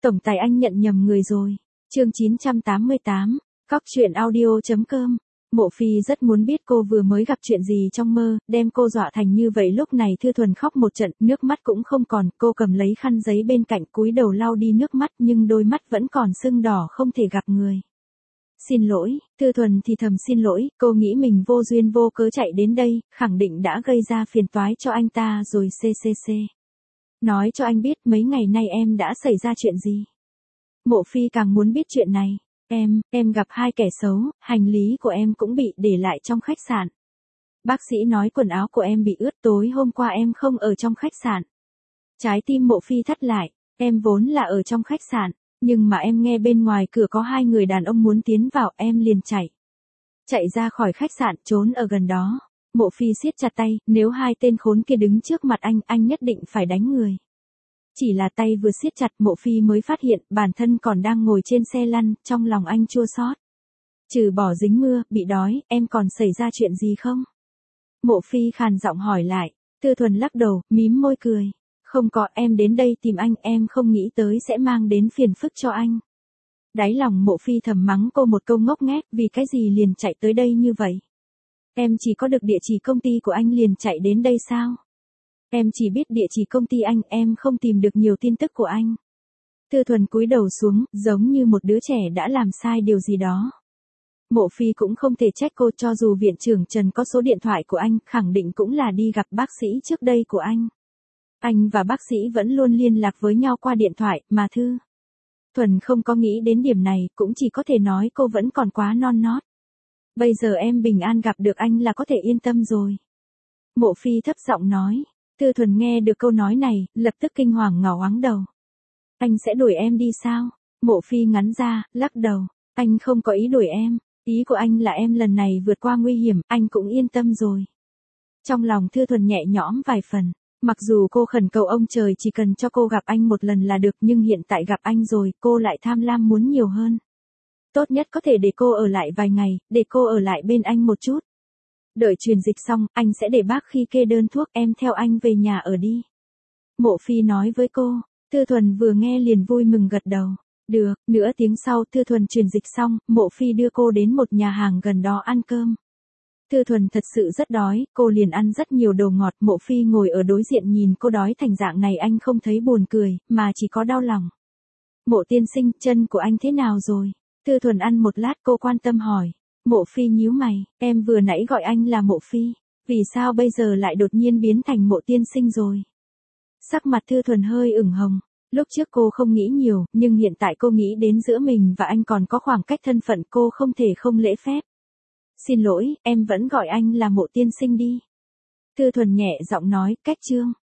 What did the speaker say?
Tổng tài anh nhận nhầm người rồi. Chương 988, Cóc truyện audio.com. Mộ Phi rất muốn biết cô vừa mới gặp chuyện gì trong mơ, đem cô dọa thành như vậy. Lúc này Thư Thuần khóc một trận, nước mắt cũng không còn, cô cầm lấy khăn giấy bên cạnh cúi đầu lau đi nước mắt nhưng đôi mắt vẫn còn sưng đỏ không thể gặp người. Xin lỗi, Thư Thuần thì thầm xin lỗi, cô nghĩ mình vô duyên vô cớ chạy đến đây, khẳng định đã gây ra phiền toái cho anh ta rồi. Nói cho anh biết mấy ngày nay em đã xảy ra chuyện gì. Mộ Phi càng muốn biết chuyện này. Em gặp hai kẻ xấu, hành lý của em cũng bị để lại trong khách sạn. Bác sĩ nói quần áo của em bị ướt, tối hôm qua em không ở trong khách sạn. Trái tim Mộ Phi thắt lại, em vốn là ở trong khách sạn, nhưng mà em nghe bên ngoài cửa có hai người đàn ông muốn tiến vào, em liền chạy ra khỏi khách sạn, trốn ở gần đó. Mộ Phi siết chặt tay, nếu hai tên khốn kia đứng trước mặt anh nhất định phải đánh người. Chỉ là tay vừa siết chặt, Mộ Phi mới phát hiện bản thân còn đang ngồi trên xe lăn, trong lòng anh chua xót. Trừ bỏ dính mưa, bị đói, em còn xảy ra chuyện gì không? Mộ Phi khàn giọng hỏi lại. Thư Thuần lắc đầu, mím môi cười. Không có, em đến đây tìm anh, em không nghĩ tới sẽ mang đến phiền phức cho anh. Đáy lòng Mộ Phi thầm mắng cô một câu ngốc nghếch, vì cái gì liền chạy tới đây như vậy? Em chỉ có được địa chỉ công ty của anh liền chạy đến đây sao? Em chỉ biết địa chỉ công ty anh, em không tìm được nhiều tin tức của anh. Thư Thuần cúi đầu xuống, giống như một đứa trẻ đã làm sai điều gì đó. Mộ Phi cũng không thể trách cô, cho dù viện trưởng Trần có số điện thoại của anh, khẳng định cũng là đi gặp bác sĩ trước đây của anh. Anh và bác sĩ vẫn luôn liên lạc với nhau qua điện thoại, mà Thư Thuần không có nghĩ đến điểm này, cũng chỉ có thể nói cô vẫn còn quá non nót. Bây giờ em bình an gặp được anh là có thể yên tâm rồi. Mộ Phi thấp giọng nói. Thư Thuần nghe được câu nói này, lập tức kinh hoàng ngao ngoáng đầu. Anh sẽ đuổi em đi sao? Mộ Phi ngắn ra, lắc đầu. Anh không có ý đuổi em. Ý của anh là em lần này vượt qua nguy hiểm, anh cũng yên tâm rồi. Trong lòng Thư Thuần nhẹ nhõm vài phần. Mặc dù cô khẩn cầu ông trời chỉ cần cho cô gặp anh một lần là được, nhưng hiện tại gặp anh rồi, cô lại tham lam muốn nhiều hơn. Tốt nhất có thể để cô ở lại vài ngày, để cô ở lại bên anh một chút. Đợi truyền dịch xong, anh sẽ để bác khi kê đơn thuốc, em theo anh về nhà ở đi. Mộ Phi nói với cô. Thư Thuần vừa nghe liền vui mừng gật đầu. Được, nửa tiếng sau Thư Thuần truyền dịch xong, Mộ Phi đưa cô đến một nhà hàng gần đó ăn cơm. Thư Thuần thật sự rất đói, cô liền ăn rất nhiều đồ ngọt. Mộ Phi ngồi ở đối diện nhìn cô đói thành dạng này, anh không thấy buồn cười, mà chỉ có đau lòng. Mộ tiên sinh, chân của anh thế nào rồi? Thư Thuần ăn một lát, cô quan tâm hỏi. Mộ Phi nhíu mày, em vừa nãy gọi anh là Mộ Phi, vì sao bây giờ lại đột nhiên biến thành Mộ tiên sinh rồi? Sắc mặt Thư Thuần hơi ửng hồng, lúc trước cô không nghĩ nhiều, nhưng hiện tại cô nghĩ đến giữa mình và anh còn có khoảng cách thân phận, cô không thể không lễ phép. Xin lỗi, em vẫn gọi anh là Mộ tiên sinh đi. Thư Thuần nhẹ giọng nói, cách chương.